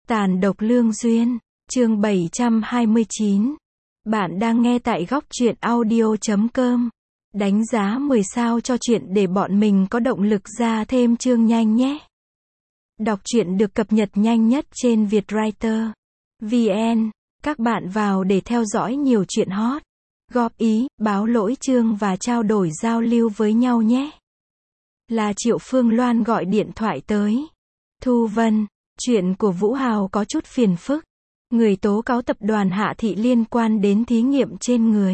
Tàn độc lương duyên, chương 729. Bạn đang nghe tại góc truyện audio.com. Đánh giá 10 sao cho chuyện để bọn mình có động lực ra thêm chương nhanh nhé. Đọc truyện được cập nhật nhanh nhất trên Vietwriter VN. Các bạn vào để theo dõi nhiều chuyện hot, góp ý, báo lỗi chương và trao đổi giao lưu với nhau nhé. Là Triệu Phương Loan gọi điện thoại tới. Thu Vân, chuyện của Vũ Hào có chút phiền phức. Người tố cáo tập đoàn Hạ Thị liên quan đến thí nghiệm trên người.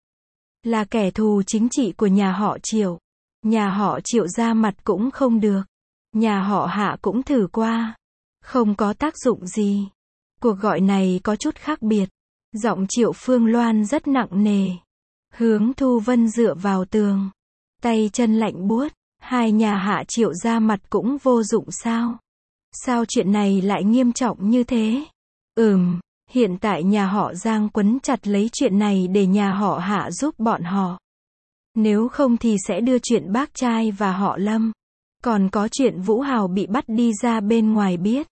Là kẻ thù chính trị của nhà họ Triệu. Nhà họ Triệu ra mặt cũng không được. Nhà họ Hạ cũng thử qua. Không có tác dụng gì. Cuộc gọi này có chút khác biệt. Giọng Triệu Phương Loan rất nặng nề. Hướng Thu Vân dựa vào tường. Tay chân lạnh buốt. Hai nhà Hạ Triệu ra mặt cũng vô dụng sao? Sao chuyện này lại nghiêm trọng như thế? Hiện tại nhà họ Giang quấn chặt lấy chuyện này để nhà họ Hạ giúp bọn họ. Nếu không thì sẽ đưa chuyện bác trai và họ Lâm. Còn có chuyện Vũ Hào bị bắt đi ra bên ngoài biết.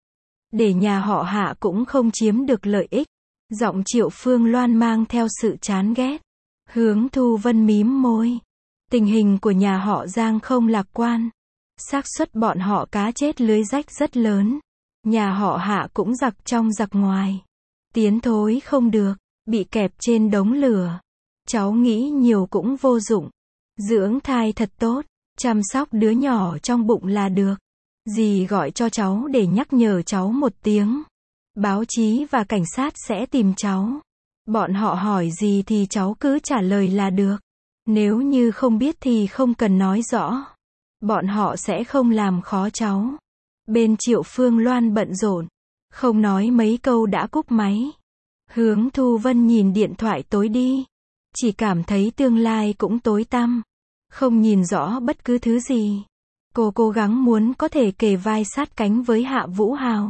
Để nhà họ Hạ cũng không chiếm được lợi ích. Giọng Triệu Phương Loan mang theo sự chán ghét. Hướng Thu Vân mím môi. Tình hình của nhà họ Giang không lạc quan. Xác suất bọn họ cá chết lưới rách rất lớn. Nhà họ Hạ cũng giặc trong giặc ngoài. Tiến thối không được, bị kẹp trên đống lửa. Cháu nghĩ nhiều cũng vô dụng. Dưỡng thai thật tốt, chăm sóc đứa nhỏ trong bụng là được. Dì gọi cho cháu để nhắc nhở cháu một tiếng. Báo chí và cảnh sát sẽ tìm cháu. Bọn họ hỏi gì thì cháu cứ trả lời là được. Nếu như không biết thì không cần nói rõ. Bọn họ sẽ không làm khó cháu. Bên Triệu Phương Loan bận rộn. Không nói mấy câu đã cúp máy. Hướng Thu Vân nhìn điện thoại tối đi. Chỉ cảm thấy tương lai cũng tối tăm. Không nhìn rõ bất cứ thứ gì. Cô cố gắng muốn có thể kề vai sát cánh với Hạ Vũ Hào.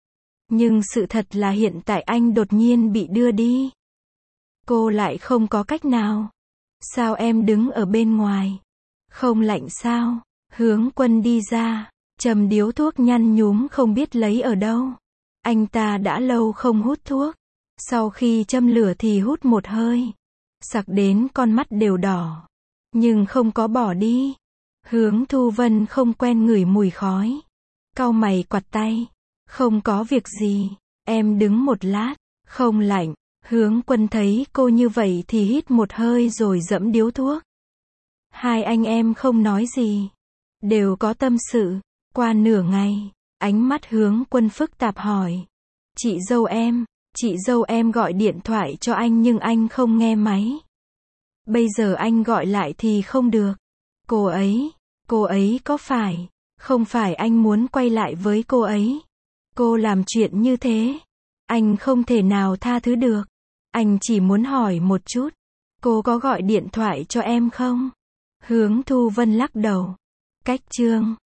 Nhưng sự thật là hiện tại anh đột nhiên bị đưa đi. Cô lại không có cách nào. Sao em đứng ở bên ngoài? Không lạnh sao? Hướng Quân đi ra, châm điếu thuốc nhăn nhúm không biết lấy ở đâu. Anh ta đã lâu không hút thuốc. Sau khi châm lửa thì hút một hơi. Sặc đến con mắt đều đỏ. Nhưng không có bỏ đi. Hướng Thu Vân không quen ngửi mùi khói. Cau mày quặt tay. Không có việc gì. Em đứng một lát. Không lạnh. Hướng Quân thấy cô như vậy thì hít một hơi rồi giẫm điếu thuốc. Hai anh em không nói gì. Đều có tâm sự. Qua nửa ngày, ánh mắt Hướng Quân phức tạp hỏi. Chị dâu em gọi điện thoại cho anh nhưng anh không nghe máy. Bây giờ anh gọi lại thì không được. Cô ấy có phải, không phải anh muốn quay lại với cô ấy. Cô làm chuyện như thế, anh không thể nào tha thứ được. Anh chỉ muốn hỏi một chút, cô có gọi điện thoại cho em không? Hướng Thu Vân lắc đầu. Cách chương